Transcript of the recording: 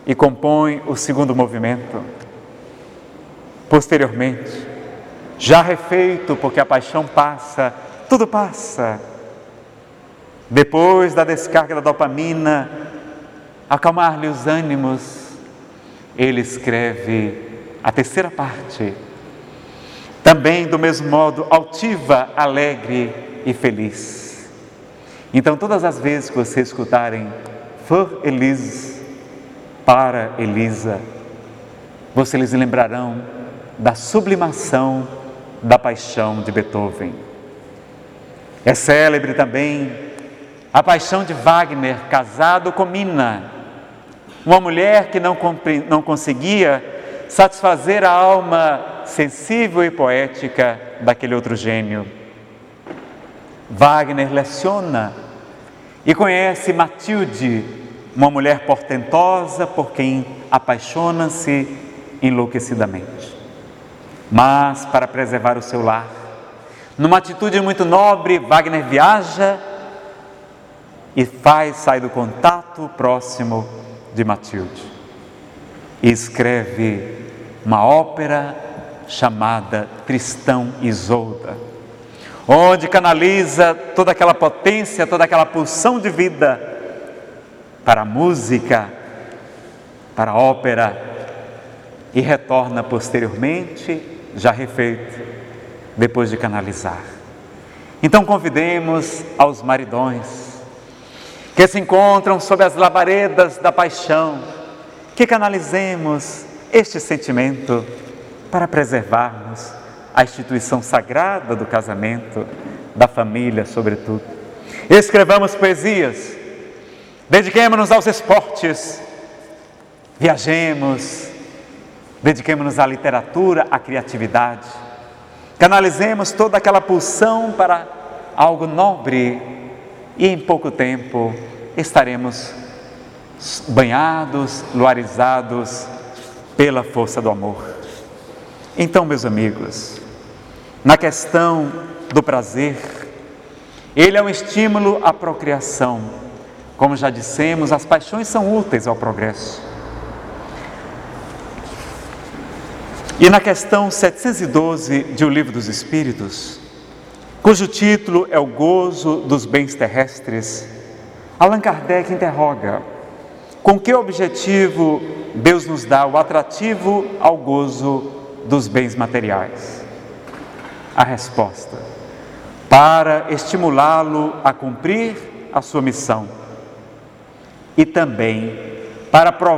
e compõe o segundo movimento. Posteriormente, já refeito, porque a paixão passa, tudo passa. Depois da descarga da dopamina, acalmar-lhe os ânimos, ele escreve a terceira parte, também do mesmo modo altiva, alegre e feliz. Então, todas as vezes que vocês escutarem Für Elise, para Elisa, vocês lembrarão da sublimação da paixão de Beethoven. É célebre também a paixão de Wagner, casado com Mina, uma mulher que não conseguia satisfazer a alma sensível e poética daquele outro gênio. Wagner leciona e conhece Matilde, uma mulher portentosa por quem apaixona-se enlouquecidamente. Mas, para preservar o seu lar, numa atitude muito nobre, Wagner viaja e sai do contato próximo de Matilde e escreve uma ópera chamada Tristão e Isolda, onde canaliza toda aquela potência, toda aquela pulsão de vida para a música, para a ópera, e retorna posteriormente, já refeito, depois de canalizar. Então convidemos aos maridões que se encontram sob as labaredas da paixão, que canalizemos este sentimento para preservarmos a instituição sagrada do casamento, da família, sobretudo. Escrevamos poesias, dediquemo-nos aos esportes, viajemos, dediquemo-nos à literatura, à criatividade, canalizemos toda aquela pulsão para algo nobre e em pouco tempo estaremos banhados, luarizados pela força do amor. Então, meus amigos, na questão do prazer, ele é um estímulo à procriação. Como já dissemos, as paixões são úteis ao progresso. E na questão 712 de O Livro dos Espíritos, cujo título é O Gozo dos Bens Terrestres, Allan Kardec interroga: com que objetivo Deus nos dá o atrativo ao gozo dos bens materiais? A resposta: para estimulá-lo a cumprir a sua missão e também para provar